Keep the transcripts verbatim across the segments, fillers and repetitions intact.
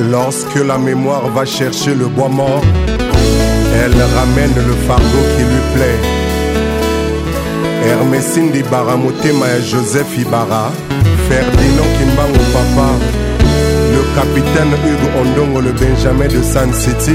Lorsque la mémoire va chercher le bois mort, elle ramène le fardeau qui lui plaît. Hermesine Dibara Motema et Joseph Ibara, Ferdinand Kimbango Papa, le capitaine Hugo Ondongo, le Benjamin de Sun City.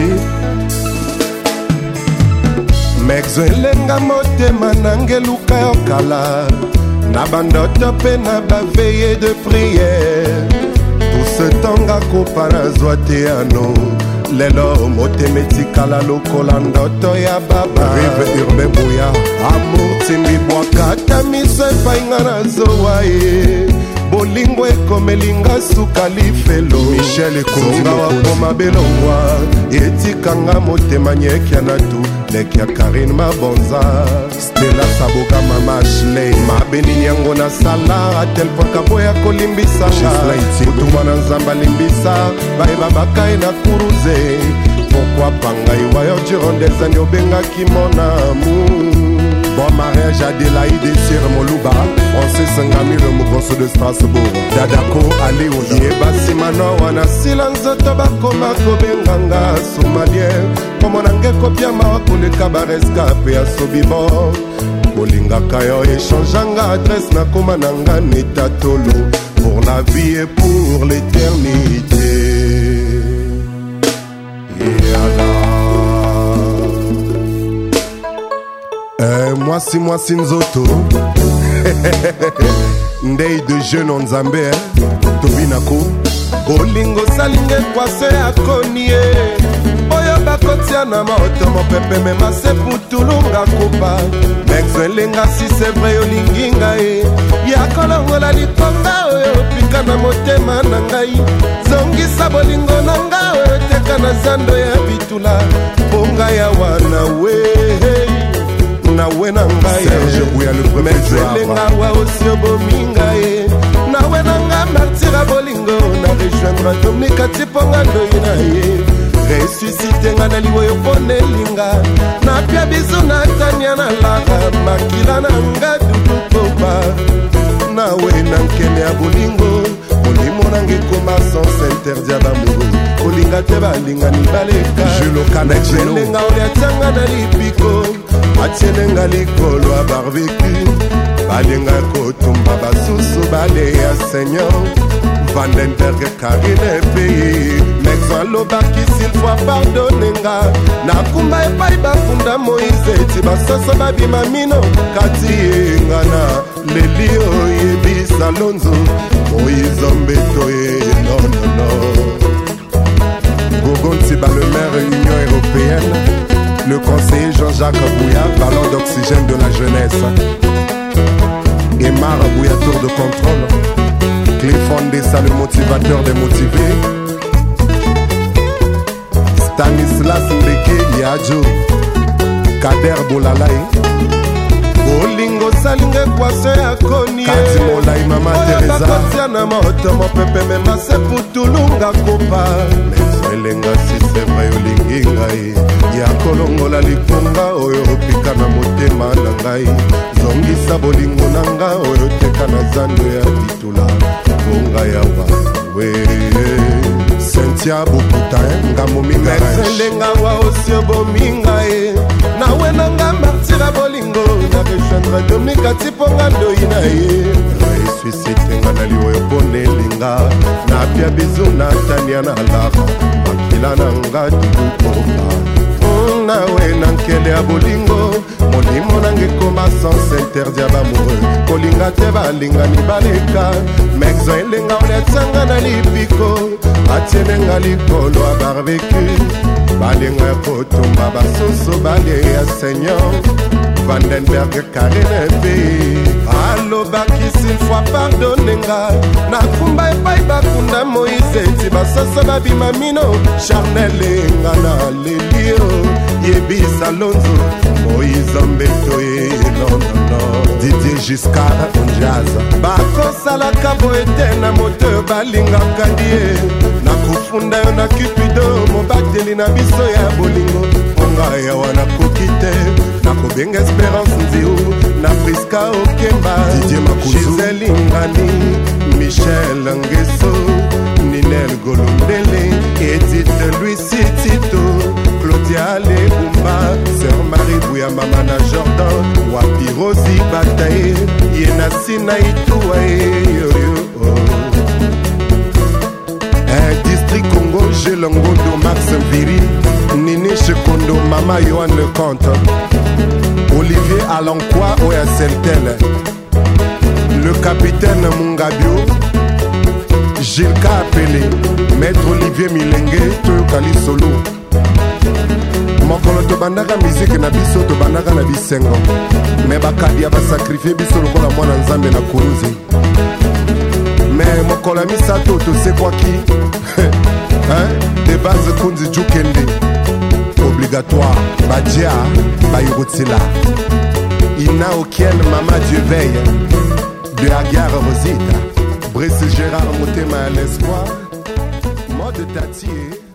Mexo elenga motema nangeluka yokala, na bandoto pe na baveye de prière. Tout ce temps gakopa na zwa te ano, lelo motema etikala lokola ndoto ya baba. Rive urbe boya, amour timbi bwakata miso epai nga na zowa ye. Bolingo ekomelinga suka lifelo, Michel ekonga wakoma belongwa, etikanga motema nyekia na tu, lekia Karine Mabonza, Stella Saboka mama Ashley, mabeni nyango na sala, atel point kaboya kolimbisa nga, utuma na nzamba limbisa, baeba bakai na kuruze, pourquoi pangai wayo durant des années obenga kimona mu. Bon mariage Adélaïde sur Moluba, Francis Ngami le Mugoso de Strasbourg, Dadako Aléona Yebasi Mano wana silanzo tobako mako benganga Somalien, Komo nange kopia mawako le kabareska pe ya sobibo. Bolinga kayo échangeanga adresse na koma nanga neta tolo, pour la vie et pour l'éternité. Euh, moi si moi si nzoto ndei de jeune on Nzambe tobinako bolingo salinge kwase akonie oyo bakotia na maoto mopepe mema se putulunga kupa Mexo elenga si c'est vrai olingi ngai yakolongola likonga oyo pika na motema na ngai zongisa bolingo na ngai oyo teka na zando ya bitula bonga ya wana we na wena ngaye Serge Bouya le premier Mezelenga wa osio bominga ye na wena nga martira bolingo na rejoindre Dominika Tiponga ndoina ye ressuscite nga na liwo yoponelinga na pia bizu na tanya na lara makila na nga dudu kopa na wena nkene ya bolingo molimo nange koma sans interdire d'amour kolinga te balinga ni baleka Julo Kanajelo Mezelenga oliatanga na lipiko atienenga likolo a barbecue balenga kotumba basusu bale ya Seigneur Vandenberg Karine pays Mexo alobaki s'il fois pardonnenga nakumba epai bafunda Moïse eti basoso babima mino kati yenga na lelio yebisa lonzo Moïse ombeto ye non non non Gogonti ba le maire Union Européenne, le conseiller Jean-Jacques Bouya, ballon d'oxygène de la jeunesse. Emar Bouya, tour de contrôle. Clifford Dessa, le motivateur des motivés. Stanislas Mbeke, Yadjo. Kader Boulalai. Bolingo salinge kwase akonie Kati Molai Mama Teresa Oya bakotia na moto mopepe mema se putulunga kopa Mexo elenga si c'est vrai olingi ngai ya kolongola likonga oyo opika na motema na ngai zongisa bolingo na nga oyo teka na zando ya bitula bonga ya wawe Cynthia Bukuta ngambo minga Mexo elenga wa osio bominga e na wena nga martira bolingo na rejoindre Dominika Tiponga ndoina ye ressuscite nga na liwo yoponelinga na pia bizu na tania na lara makila na nga dudukopa na wena nkele ya bolingo molimo nange koma sans interdire bamoureux kolinga te balingani baleka Mexo elenga oliatianga na lipiko atienenga likolo a barbecue balenga kotumba basusu bale ya Seigneur Vandenberg Karine pays alobaki s'il fois pardonnenga nakumba epai bakunda Moïse eti basoso babima mino Charnel enga na lelio yebisa lonzo Moïse ombeto ye non non non Didier Giscard on jazz bakosalaka boete na moto balingaka die nakufunda yo na Cupido mobateli na biso ya bolingo onga ya wana kokite nakobenga Espérance Nziu na Priska Okemba Didier Makuzu Giselle Ngani Michel Ngeso Ninel Golondele, Edith Louis Tito, Claudia Lebumba, Sœur Marie Bouya Mamana Jordan, Wapi Rosi Bataille, Yena Sinaïtoua, yo yo. Un district Congo, Gelongondo, Max Viri, Nini Chekondo, Mama Yohan Le Comte, Olivier Alankwa, Oya Seltel, le capitaine Mungabio, Gilka Appelé, Maître Olivier Milenge, Toyokali Solo. Mokolo to bandaka musique na biso to bandaka na bisengo. Mais bakadi ya ba sacrifier biso lokola mwana nzambe na kuruzi. Mais mokolo misato to c'est quoi qui? Hein? De base kunzi jukende. Obligatoire. Badia, bayurutila. Ina Okiel, Mama Dieu veille. De la gare Rosita. Brice Gérard Motema à l'espoir. Mode Tati.